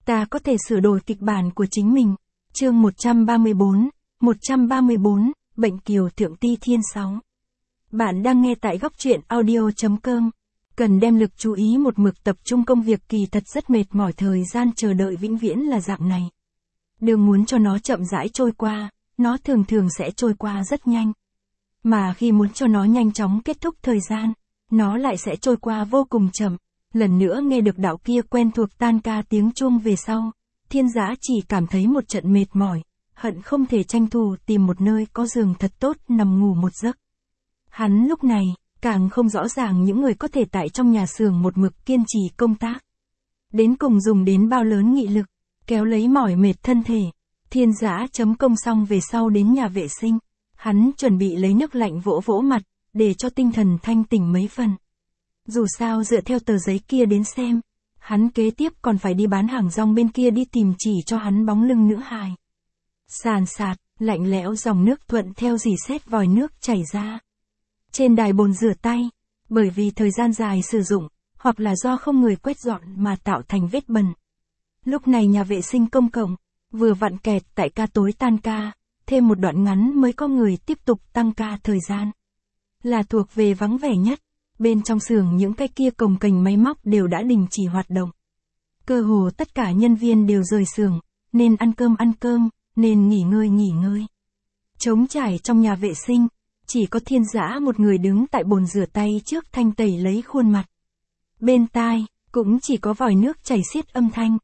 Ta có thể sửa đổi kịch bản của chính mình. Chương 134, Bệnh Kiều Thượng Ti Thiên 6. Bạn đang nghe tại góc truyện audio.com. Cần đem lực chú ý một mực tập trung công việc kỳ thật rất mệt mỏi, thời gian chờ đợi vĩnh viễn là dạng này. Đừng muốn cho nó chậm rãi trôi qua, nó thường thường sẽ trôi qua rất nhanh. Mà khi muốn cho nó nhanh chóng kết thúc thời gian, nó lại sẽ trôi qua vô cùng chậm. Lần nữa nghe được đạo kia quen thuộc tan ca tiếng chuông về sau, Thiên Giã chỉ cảm thấy một trận mệt mỏi, hận không thể tranh thủ tìm một nơi có giường thật tốt nằm ngủ một giấc. Hắn lúc này, càng không rõ ràng những người có thể tại trong nhà xưởng một mực kiên trì công tác. Đến cùng dùng đến bao lớn nghị lực, kéo lấy mỏi mệt thân thể. Thiên Giã chấm công xong về sau đến nhà vệ sinh, hắn chuẩn bị lấy nước lạnh vỗ vỗ mặt, để cho tinh thần thanh tỉnh mấy phần. Dù sao dựa theo tờ giấy kia đến xem, hắn kế tiếp còn phải đi bán hàng rong bên kia đi tìm chỉ cho hắn bóng lưng nữ hài. Sàn sạt, lạnh lẽo dòng nước thuận theo rỉ sét vòi nước chảy ra. Trên đài bồn rửa tay, bởi vì thời gian dài sử dụng, hoặc là do không người quét dọn mà tạo thành vết bẩn. Lúc này nhà vệ sinh công cộng, vừa vặn kẹt tại ca tối tan ca, thêm một đoạn ngắn mới có người tiếp tục tăng ca thời gian. Là thuộc về vắng vẻ nhất. Bên trong xưởng những cái kia cồng kềnh máy móc đều đã đình chỉ hoạt động. Cơ hồ tất cả nhân viên đều rời xưởng, nên ăn cơm, nên nghỉ ngơi. Trống trải trong nhà vệ sinh, chỉ có Thiên Giã một người đứng tại bồn rửa tay trước thanh tẩy lấy khuôn mặt. Bên tai, cũng chỉ có vòi nước chảy xiết âm thanh.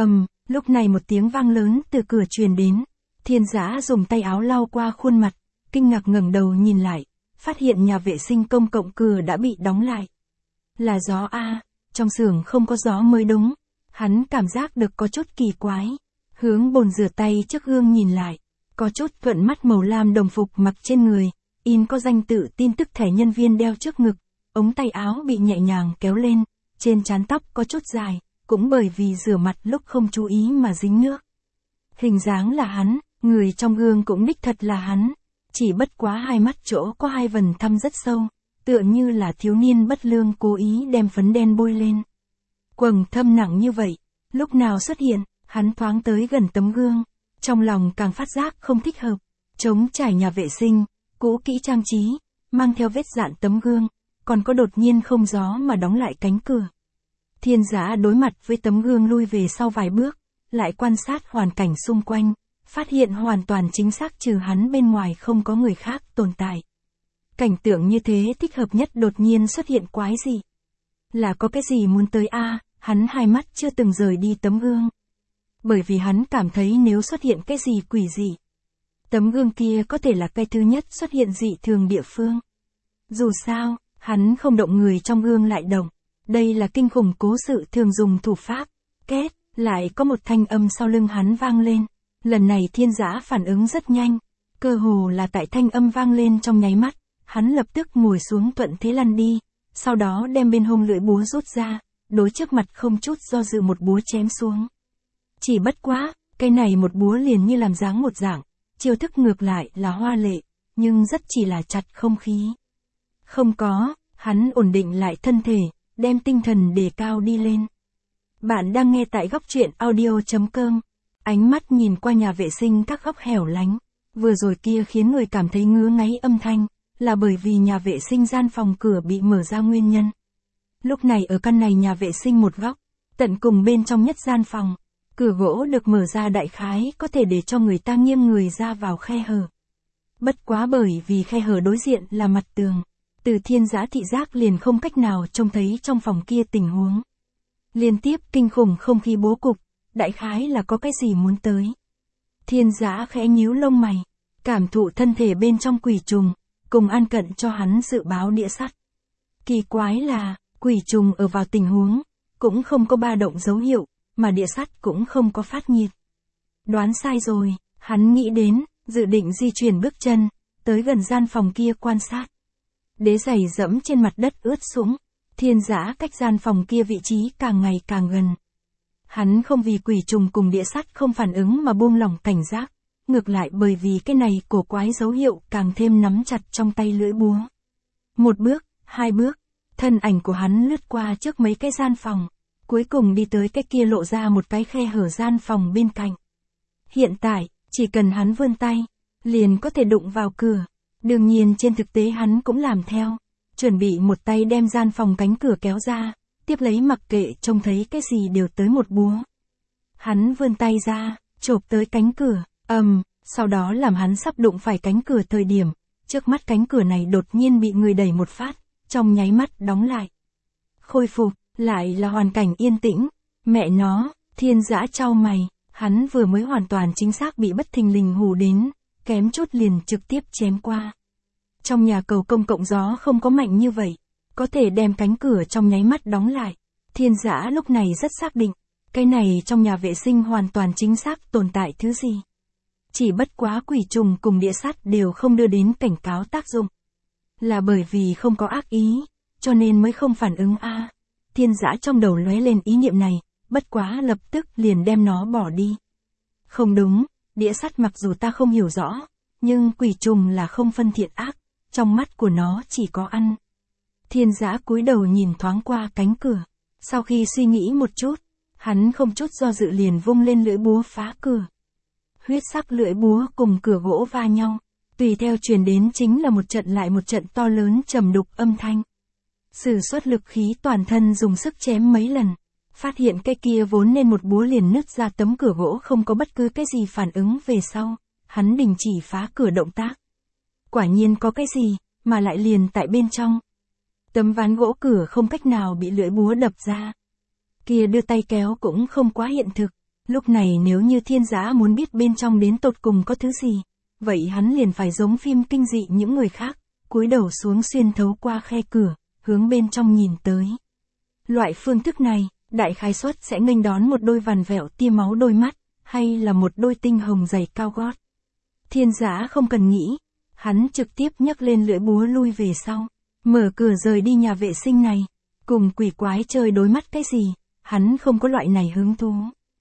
Lúc này một tiếng vang lớn từ cửa truyền đến. Thiên Giã dùng tay áo lau qua khuôn mặt, kinh ngạc ngẩng đầu nhìn lại. Phát hiện nhà vệ sinh công cộng cửa đã bị đóng lại. Là gió a, trong xưởng không có gió mới đúng. Hắn cảm giác được có chút kỳ quái. Hướng bồn rửa tay trước gương nhìn lại. Có chút thuận mắt màu lam đồng phục mặc trên người. In có danh tự tin tức thẻ nhân viên đeo trước ngực. Ống tay áo bị nhẹ nhàng kéo lên. Trên trán tóc có chút dài. Cũng bởi vì rửa mặt lúc không chú ý mà dính nước. Hình dáng là hắn, người trong gương cũng đích thật là hắn. Chỉ bất quá hai mắt chỗ có hai vần thâm rất sâu, tựa như là thiếu niên bất lương cố ý đem phấn đen bôi lên. Quầng thâm nặng như vậy, lúc nào xuất hiện, hắn thoáng tới gần tấm gương, trong lòng càng phát giác không thích hợp. Trống trải nhà vệ sinh, cũ kỹ trang trí, mang theo vết dạn tấm gương, còn có đột nhiên không gió mà đóng lại cánh cửa. Thiên Giã đối mặt với tấm gương lui về sau vài bước, lại quan sát hoàn cảnh xung quanh. Phát hiện hoàn toàn chính xác trừ hắn bên ngoài không có người khác tồn tại. Cảnh tượng như thế thích hợp nhất đột nhiên xuất hiện quái gì? Là có cái gì muốn tới a? Hắn hai mắt chưa từng rời đi tấm gương. Bởi vì hắn cảm thấy nếu xuất hiện cái gì quỷ dị, tấm gương kia có thể là cái thứ nhất xuất hiện dị thường địa phương. Dù sao, hắn không động người trong gương lại động. Đây là kinh khủng cố sự thường dùng thủ pháp. Két, lại có một thanh âm sau lưng hắn vang lên. Lần này Thiên Giã phản ứng rất nhanh, cơ hồ là tại thanh âm vang lên trong nháy mắt, hắn lập tức ngồi xuống thuận thế lăn đi, sau đó đem bên hông lưỡi búa rút ra, đối trước mặt không chút do dự một búa chém xuống. Chỉ bất quá, cái này một búa liền như làm dáng một dạng, chiêu thức ngược lại là hoa lệ, nhưng rất chỉ là chặt không khí. Không có, hắn ổn định lại thân thể, đem tinh thần đề cao đi lên. Bạn đang nghe tại góc truyện audio.com. Ánh mắt nhìn qua nhà vệ sinh các góc hẻo lánh, vừa rồi kia khiến người cảm thấy ngứa ngáy âm thanh, là bởi vì nhà vệ sinh gian phòng cửa bị mở ra nguyên nhân. Lúc này ở căn này nhà vệ sinh một góc, tận cùng bên trong nhất gian phòng, cửa gỗ được mở ra đại khái có thể để cho người ta nghiêng người ra vào khe hở. Bất quá bởi vì khe hở đối diện là mặt tường, từ Thiên Giã thị giác liền không cách nào trông thấy trong phòng kia tình huống. Liên tiếp kinh khủng không khí bố cục. Đại khái là có cái gì muốn tới. Thiên Giã khẽ nhíu lông mày, cảm thụ thân thể bên trong quỷ trùng, cùng an cận cho hắn dự báo đĩa sắt. Kỳ quái là, quỷ trùng ở vào tình huống, cũng không có ba động dấu hiệu, mà đĩa sắt cũng không có phát nhiệt. Đoán sai rồi, hắn nghĩ đến, dự định di chuyển bước chân, tới gần gian phòng kia quan sát. Đế giày dẫm trên mặt đất ướt sũng, Thiên Giã cách gian phòng kia vị trí càng ngày càng gần. Hắn không vì quỷ trùng cùng đĩa sắt không phản ứng mà buông lỏng cảnh giác, ngược lại bởi vì cái này cổ quái dấu hiệu càng thêm nắm chặt trong tay lưỡi búa. Một bước, hai bước, thân ảnh của hắn lướt qua trước mấy cái gian phòng, cuối cùng đi tới cái kia lộ ra một cái khe hở gian phòng bên cạnh. Hiện tại, chỉ cần hắn vươn tay, liền có thể đụng vào cửa. Đương nhiên trên thực tế hắn cũng làm theo, chuẩn bị một tay đem gian phòng cánh cửa kéo ra, tiếp lấy mặc kệ trông thấy cái gì đều tới một búa. Hắn vươn tay ra, chộp tới cánh cửa, sau đó làm hắn sắp đụng phải cánh cửa thời điểm, trước mắt cánh cửa này đột nhiên bị người đẩy một phát, trong nháy mắt đóng lại. Khôi phục, lại là hoàn cảnh yên tĩnh, mẹ nó, Thiên Dã chau mày, hắn vừa mới hoàn toàn chính xác bị bất thình lình hù đến, kém chút liền trực tiếp chém qua. Trong nhà cầu công cộng gió không có mạnh như vậy, có thể đem cánh cửa trong nháy mắt đóng lại. Thiên Dã lúc này rất xác định, cái này trong nhà vệ sinh hoàn toàn chính xác tồn tại thứ gì. Chỉ bất quá quỷ trùng cùng địa sắt đều không đưa đến cảnh cáo tác dụng. Là bởi vì không có ác ý, cho nên mới không phản ứng a. Thiên Dã trong đầu lóe lên ý niệm này, bất quá lập tức liền đem nó bỏ đi. Không đúng, đĩa sắt mặc dù ta không hiểu rõ, nhưng quỷ trùng là không phân thiện ác, trong mắt của nó chỉ có ăn. Thiên Dã cúi đầu nhìn thoáng qua cánh cửa, sau khi suy nghĩ một chút, hắn không chút do dự liền vung lên lưỡi búa phá cửa. Huyết sắc lưỡi búa cùng cửa gỗ va nhau, tùy theo truyền đến chính là một trận lại một trận to lớn trầm đục âm thanh. Sử xuất lực khí toàn thân dùng sức chém mấy lần, phát hiện cái kia vốn nên một búa liền nứt ra tấm cửa gỗ không có bất cứ cái gì phản ứng về sau, hắn đình chỉ phá cửa động tác. Quả nhiên có cái gì, mà lại liền tại bên trong. Tấm ván gỗ cửa không cách nào bị lưỡi búa đập ra. Kia đưa tay kéo cũng không quá hiện thực. Lúc này nếu như Thiên Dã muốn biết bên trong đến tột cùng có thứ gì, vậy hắn liền phải giống phim kinh dị những người khác, cúi đầu xuống xuyên thấu qua khe cửa, hướng bên trong nhìn tới. Loại phương thức này, đại khái suất sẽ nghênh đón một đôi vằn vẹo tia máu đôi mắt, hay là một đôi tinh hồng giày cao gót. Thiên Dã không cần nghĩ, hắn trực tiếp nhấc lên lưỡi búa lui về sau, mở cửa rời đi nhà vệ sinh này, cùng quỷ quái chơi đối mắt cái gì, hắn không có loại này hứng thú.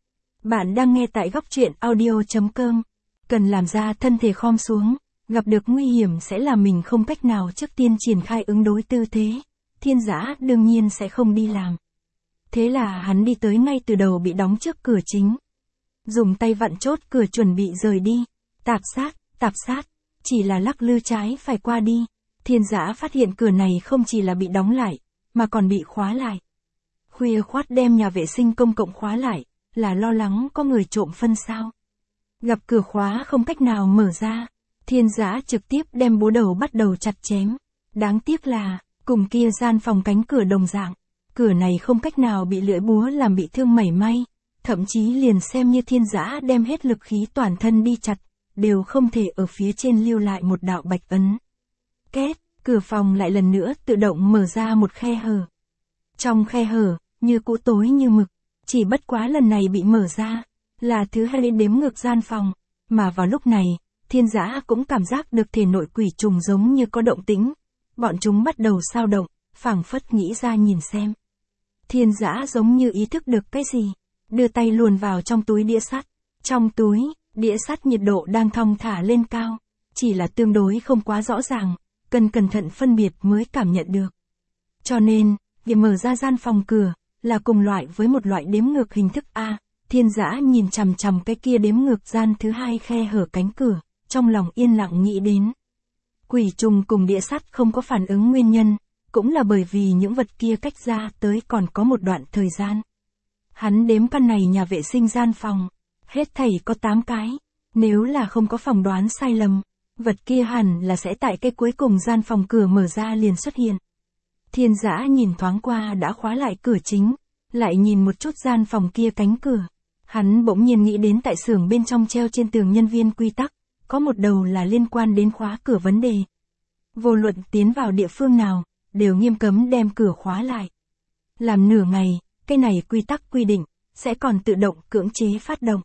Bạn đang nghe tại góc truyện audio.com, cần làm ra thân thể khom xuống, gặp được nguy hiểm sẽ là mình không cách nào trước tiên triển khai ứng đối tư thế, Thiên Dã đương nhiên sẽ không đi làm. Thế là hắn đi tới ngay từ đầu bị đóng trước cửa chính. Dùng tay vặn chốt cửa chuẩn bị rời đi, tạp sát, chỉ là lắc lư trái phải qua đi. Thiên Dã phát hiện cửa này không chỉ là bị đóng lại, mà còn bị khóa lại. Khuya khoắt đem nhà vệ sinh công cộng khóa lại, là lo lắng có người trộm phân sao. Gặp cửa khóa không cách nào mở ra, Thiên Dã trực tiếp đem búa đầu bắt đầu chặt chém. Đáng tiếc là, cùng kia gian phòng cánh cửa đồng dạng, cửa này không cách nào bị lưỡi búa làm bị thương mảy may, thậm chí liền xem như Thiên Dã đem hết lực khí toàn thân đi chặt, đều không thể ở phía trên lưu lại một đạo bạch ấn. Két, cửa phòng lại lần nữa tự động mở ra một khe hở. Trong khe hở, như cũ tối như mực, chỉ bất quá lần này bị mở ra, là thứ hai đếm ngược gian phòng, mà vào lúc này, Thiên Dã cũng cảm giác được thể nội quỷ trùng giống như có động tĩnh, bọn chúng bắt đầu xao động, phảng phất nghĩ ra nhìn xem. Thiên Dã giống như ý thức được cái gì, đưa tay luồn vào trong túi đĩa sắt. Trong túi, đĩa sắt nhiệt độ đang thong thả lên cao, chỉ là tương đối không quá rõ ràng, cần cẩn thận phân biệt mới cảm nhận được. Cho nên, việc mở ra gian phòng cửa, là cùng loại với một loại đếm ngược hình thức A. Thiên Dã nhìn chằm chằm cái kia đếm ngược gian thứ hai khe hở cánh cửa, trong lòng yên lặng nghĩ đến. Quỷ trùng cùng đĩa sắt không có phản ứng nguyên nhân, cũng là bởi vì những vật kia cách ra tới còn có một đoạn thời gian. Hắn đếm căn này nhà vệ sinh gian phòng, hết thảy có 8 cái, nếu là không có phỏng đoán sai lầm, vật kia hẳn là sẽ tại cái cuối cùng gian phòng cửa mở ra liền xuất hiện. Thiên Dã nhìn thoáng qua đã khóa lại cửa chính, lại nhìn một chút gian phòng kia cánh cửa. Hắn bỗng nhiên nghĩ đến tại xưởng bên trong treo trên tường nhân viên quy tắc, có một đầu là liên quan đến khóa cửa vấn đề. Vô luận tiến vào địa phương nào, đều nghiêm cấm đem cửa khóa lại. Làm nửa ngày, cái này quy tắc quy định, sẽ còn tự động cưỡng chế phát động.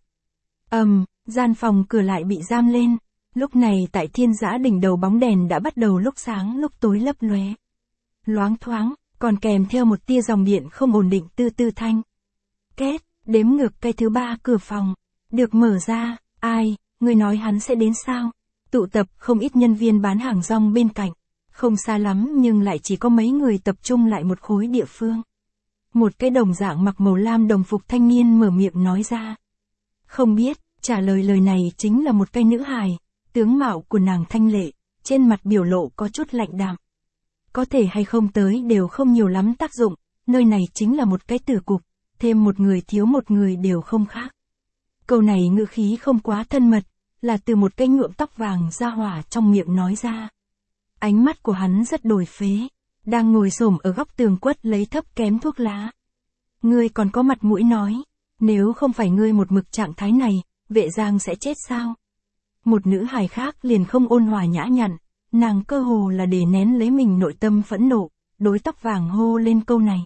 Gian phòng cửa lại bị giam lên, lúc này tại Thiên Dã đỉnh đầu bóng đèn đã bắt đầu lúc sáng lúc tối lấp lóe. Loáng thoáng, còn kèm theo một tia dòng điện không ổn định tư tư thanh. Két, đếm ngược cái thứ 3 cửa phòng, được mở ra, ai, người nói hắn sẽ đến sao? Tụ tập không ít nhân viên bán hàng rong bên cạnh, không xa lắm nhưng lại chỉ có mấy người tập trung lại một khối địa phương. Một cái đồng dạng mặc màu lam đồng phục thanh niên mở miệng nói ra. Không biết, trả lời lời này chính là một cái nữ hài, tướng mạo của nàng thanh lệ, trên mặt biểu lộ có chút lạnh đạm. Có thể hay không tới đều không nhiều lắm tác dụng, nơi này chính là một cái tử cục, thêm một người thiếu một người đều không khác. Câu này ngữ khí không quá thân mật, là từ một cái nhuộm tóc vàng ra hỏa trong miệng nói ra. Ánh mắt của hắn rất đổi phế, đang ngồi xổm ở góc tường quất lấy thấp kém thuốc lá. Ngươi còn có mặt mũi nói, nếu không phải ngươi một mực trạng thái này, Vệ Giang sẽ chết sao? Một nữ hài khác liền không ôn hòa nhã nhặn, nàng cơ hồ là để nén lấy mình nội tâm phẫn nộ, đối tóc vàng hô lên câu này.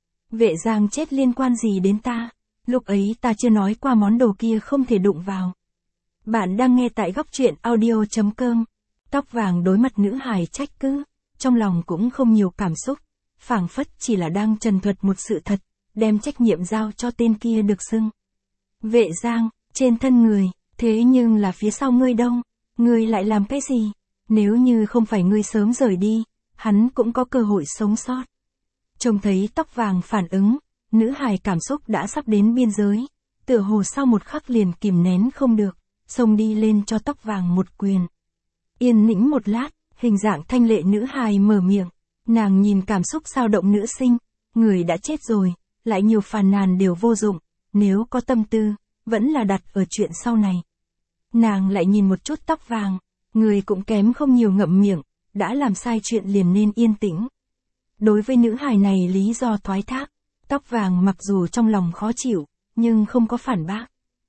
Vệ Giang chết liên quan gì đến ta? Lúc ấy ta chưa nói qua món đồ kia không thể đụng vào. Bạn đang nghe tại góc truyện audio.com. Tóc vàng đối mặt nữ hài trách cứ, trong lòng cũng không nhiều cảm xúc, phảng phất chỉ là đang trần thuật một sự thật, đem trách nhiệm giao cho tên kia được xưng. Vệ Giang, trên thân người, thế nhưng là phía sau ngươi đâu, ngươi lại làm cái gì? Nếu như không phải ngươi sớm rời đi, hắn cũng có cơ hội sống sót. Trông thấy tóc vàng phản ứng, nữ hài cảm xúc đã sắp đến biên giới, tựa hồ sau một khắc liền kìm nén không được, xông đi lên cho tóc vàng một quyền. Yên nĩnh một lát, hình dạng thanh lệ nữ hài mở miệng, nàng nhìn cảm xúc dao động nữ sinh, người đã chết rồi, lại nhiều phàn nàn đều vô dụng, nếu có tâm tư, vẫn là đặt ở chuyện sau này. Nàng lại nhìn một chút tóc vàng, người cũng kém không nhiều ngậm miệng, đã làm sai chuyện liền nên yên tĩnh. Đối với nữ hài này lý do thoái thác, tóc vàng mặc dù trong lòng khó chịu, nhưng không có phản bác.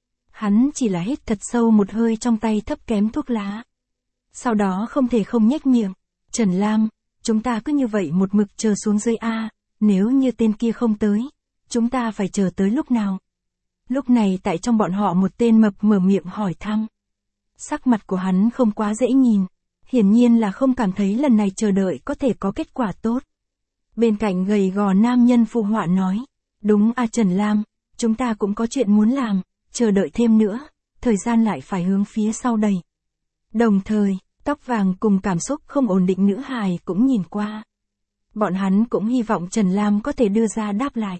Hắn chỉ là hít thật sâu một hơi trong tay thấp kém thuốc lá. Sau đó không thể không nhếch miệng, Trần Lam, chúng ta cứ như vậy một mực chờ xuống dưới A, nếu như tên kia không tới, chúng ta phải chờ tới lúc nào? Lúc này tại trong bọn họ một tên mập mở miệng hỏi thăm. Sắc mặt của hắn không quá dễ nhìn, hiển nhiên là không cảm thấy lần này chờ đợi có thể có kết quả tốt. Bên cạnh gầy gò nam nhân phụ họa nói, đúng a Trần Lam, chúng ta cũng có chuyện muốn làm, chờ đợi thêm nữa, thời gian lại phải hướng phía sau đẩy. Đồng thời, tóc vàng cùng cảm xúc không ổn định nữ hài cũng nhìn qua. Bọn hắn cũng hy vọng Trần Lam có thể đưa ra đáp lại.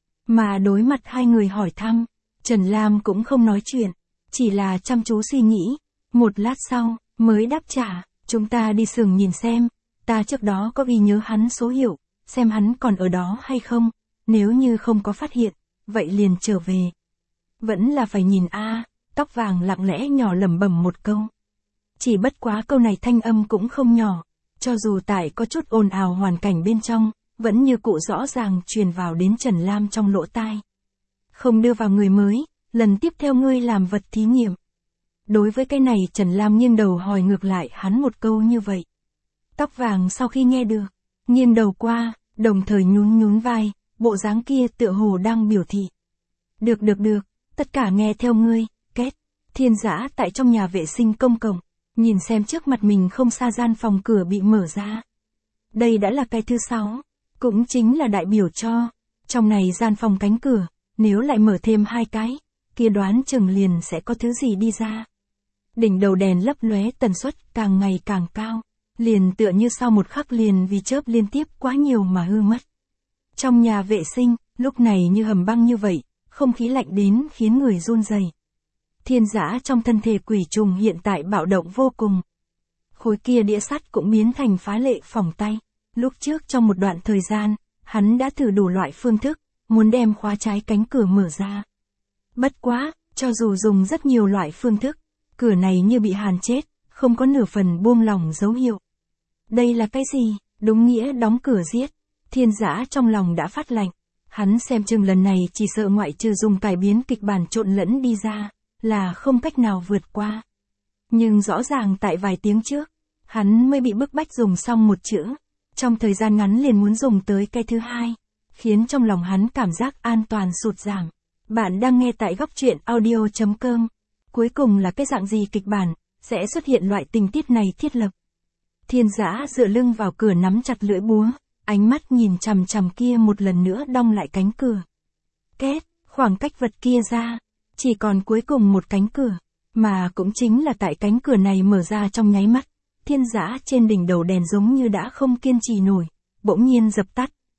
Mà đối mặt hai người hỏi thăm, Trần Lam cũng không nói chuyện, chỉ là chăm chú suy nghĩ. Một lát sau, mới đáp trả, chúng ta đi xưởng nhìn xem, ta trước đó có ghi nhớ hắn số hiệu, xem hắn còn ở đó hay không, nếu như không có phát hiện, vậy liền trở về. Vẫn là phải nhìn a, tóc vàng lặng lẽ nhỏ lẩm bẩm một câu. Chỉ bất quá câu này thanh âm cũng không nhỏ, cho dù tại có chút ồn ào hoàn cảnh bên trong, vẫn như cụ rõ ràng truyền vào đến Trần Lam trong lỗ tai. Không đưa vào người mới, lần tiếp theo ngươi làm vật thí nghiệm. Đối với cái này Trần Lam nghiêng đầu hỏi ngược lại hắn một câu như vậy. Tóc vàng sau khi nghe được, nghiêng đầu qua, đồng thời nhún nhún vai, bộ dáng kia tựa hồ đang biểu thị. Được, tất cả nghe theo ngươi, kết. Thiên Dã tại trong nhà vệ sinh công cộng, nhìn xem trước mặt mình không xa gian phòng cửa bị mở ra. Đây đã là cái thứ 6, cũng chính là đại biểu cho, trong này gian phòng cánh cửa, nếu lại mở thêm 2 cái, kia đoán chừng liền sẽ có thứ gì đi ra. Đỉnh đầu đèn lấp lóe tần suất càng ngày càng cao, liền tựa như sau một khắc liền vì chớp liên tiếp quá nhiều mà hư mất. Trong nhà vệ sinh, lúc này như hầm băng như vậy, không khí lạnh đến khiến người run rẩy. Thiên Dã trong thân thể quỷ trùng hiện tại bạo động vô cùng. Khối kia đĩa sắt cũng biến thành phá lệ phỏng tay. Lúc trước trong một đoạn thời gian, hắn đã thử đủ loại phương thức, muốn đem khóa trái cánh cửa mở ra. Bất quá, cho dù dùng rất nhiều loại phương thức, cửa này như bị hàn chết, không có nửa phần buông lỏng dấu hiệu. Đây là cái gì? Đúng nghĩa đóng cửa giết. Thiên Dã trong lòng đã phát lạnh. Hắn xem chừng lần này chỉ sợ ngoại trừ dùng cải biến kịch bản trộn lẫn đi ra, là không cách nào vượt qua. Nhưng rõ ràng tại vài tiếng trước, hắn mới bị bức bách dùng xong một chữ. Trong thời gian ngắn liền muốn dùng tới cái thứ 2, khiến trong lòng hắn cảm giác an toàn sụt giảm. Bạn đang nghe tại góc truyện audio.com. Cuối cùng là cái dạng gì kịch bản, sẽ xuất hiện loại tình tiết này thiết lập. Thiên Dã dựa lưng vào cửa nắm chặt lưỡi búa, ánh mắt nhìn chằm chằm kia một lần nữa đong lại cánh cửa. Kết, khoảng cách vật kia ra, chỉ còn cuối cùng một cánh cửa, mà cũng chính là tại cánh cửa này mở ra trong nháy mắt. Thiên Dã trên đỉnh đầu đèn giống như đã không kiên trì nổi, bỗng nhiên dập tắt,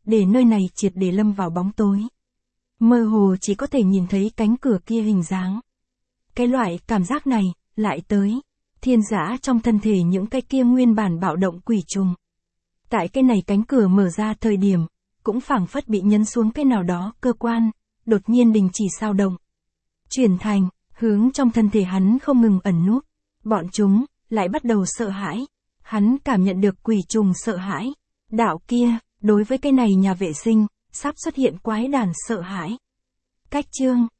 để nơi này triệt để lâm vào bóng tối. Mơ hồ chỉ có thể nhìn thấy cánh cửa kia hình dáng. Cái loại cảm giác này, lại tới. Thiên dã trong thân thể những cái kia nguyên bản bạo động quỷ trùng. Tại cái này cánh cửa mở ra thời điểm, cũng phảng phất bị nhấn xuống cái nào đó cơ quan, đột nhiên đình chỉ sao động. Chuyển thành, hướng trong thân thể hắn không ngừng ẩn núp. Bọn chúng, lại bắt đầu sợ hãi. Hắn cảm nhận được quỷ trùng sợ hãi. Đạo kia, đối với cái này nhà vệ sinh, sắp xuất hiện quái đản sợ hãi. Cách chương